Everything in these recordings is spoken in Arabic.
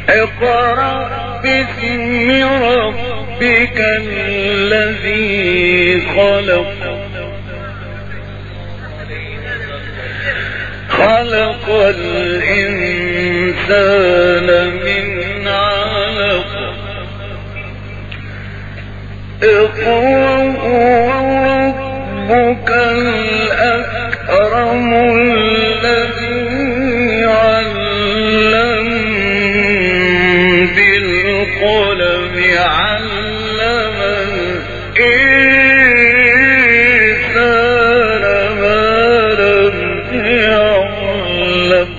اقرأ باسم ربك الذي خلق خلق الإنسان من علق اقرأ وربك الأكرم الذي علم بالقلم علم الإنسان ما لم يعلم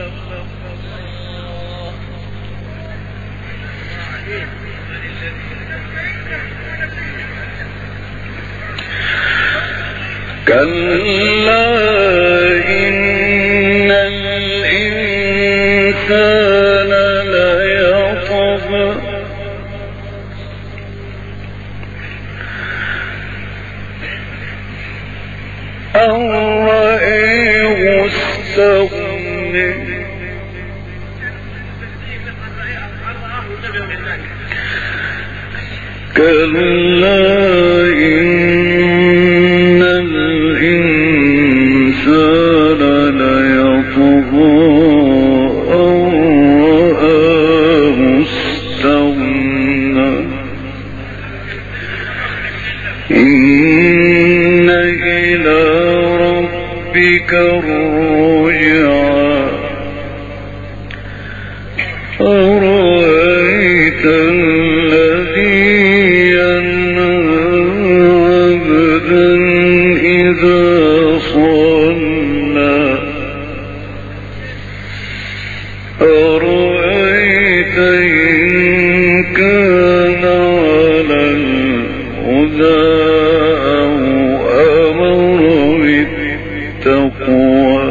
كلا إن الإنسان ليطغى أن رآه استغنى كلا إن الإنسان ليطغى أن رآه استغنى إن إلى ربك الرجعى أرأيت الذي ينهى عبدا إذا صلى أرأيت إن كان على الهدى أو أمر بالتقوى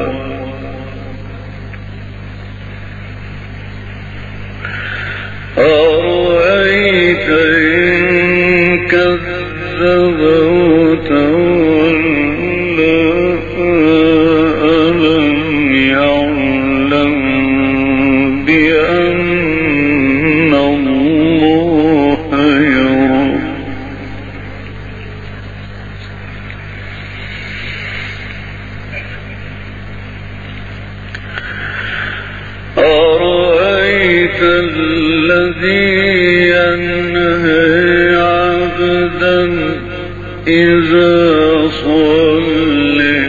أرأيت إن كذب وتولى ألم يعلم بأن الله يرى أرأيت الذي ينهى عبدا إذا صلى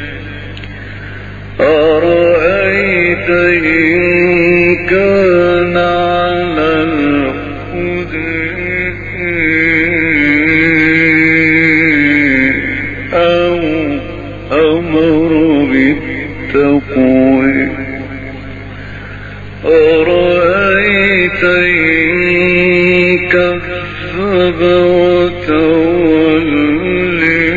أرأيت إن كان على الهدى أو أمر بالتقوى أرأيت إن كذب وتولى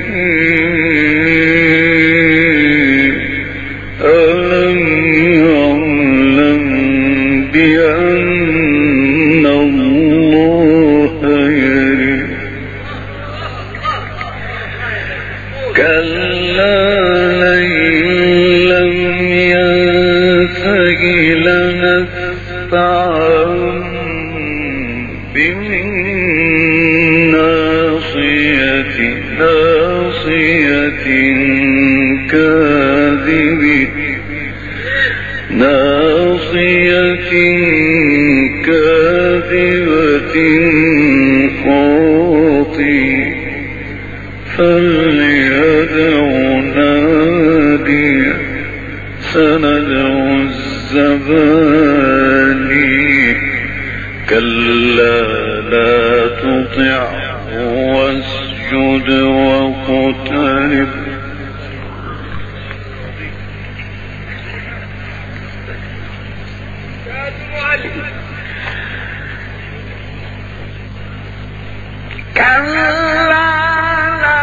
ألم يعلم بأن الله يرى كلا لئن لم ينته لنسفعا بالناصية ناصية كاذبة خاطئة فليدع ناديا سندع الزباني كلا لا تطعه واسجد واقترب كلا لا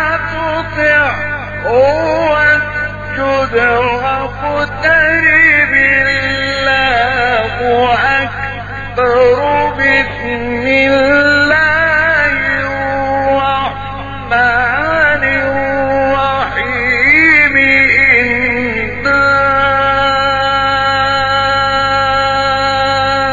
تطعه واسجد واقترب الله أكبر بسم الله الرحمن الرحيم إنا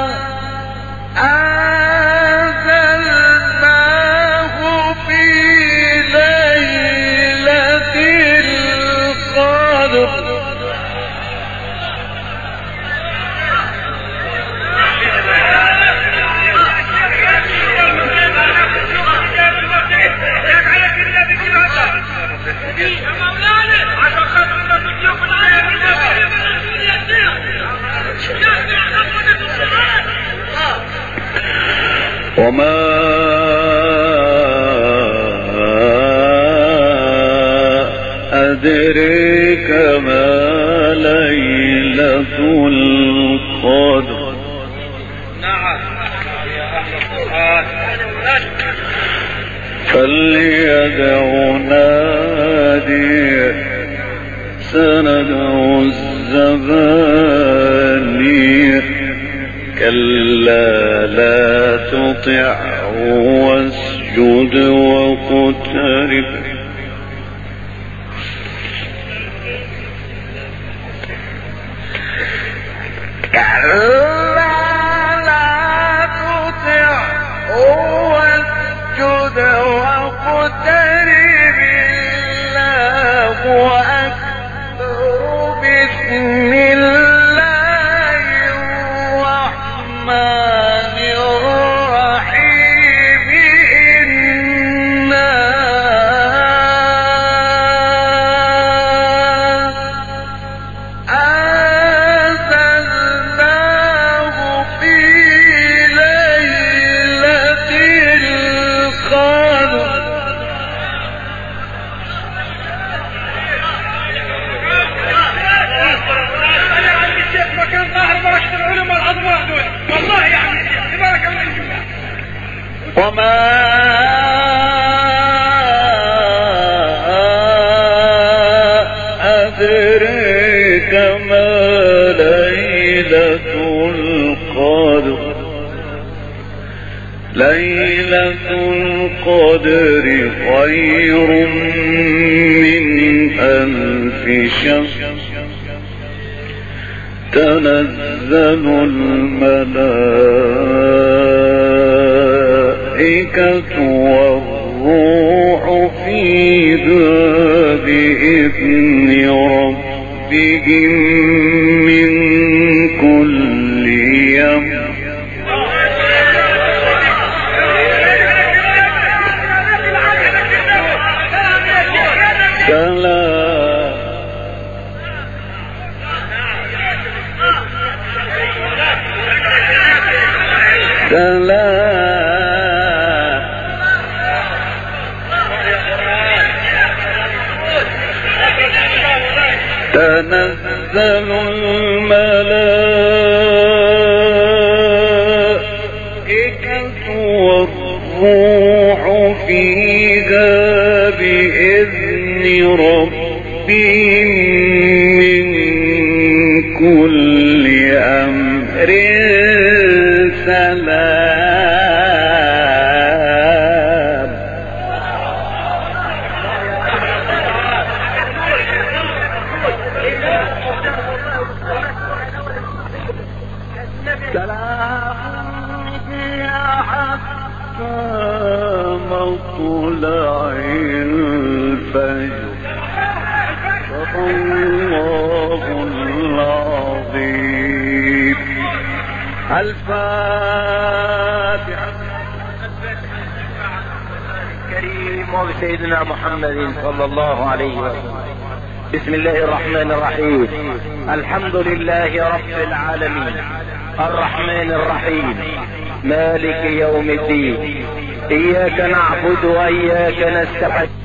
وما أدريك ما ليلة القدر. نعم يا أهل القرآن. فليدع ناديه سندع الزبانيه كلا لا تطعه واسجد واقترب. وما أدريك ما ليلة القدر. ليلة القدر خير من 1000 شهر. تنزل الملائكة والروح فيها بإذن ربهم من كل أمر. تنزل الملائكة والروح فيها بإذن ربهم من كل أمر سلام. مطلع الفجر. صدق الله العظيم. الفاتحة. الكريم وبسيدنا محمد صلى الله عليه وسلم. بسم الله الرحمن الرحيم. الحمد لله رب العالمين الرحمن الرحيم مالك يوم الدين. إياك نعبد وإياك نستعين.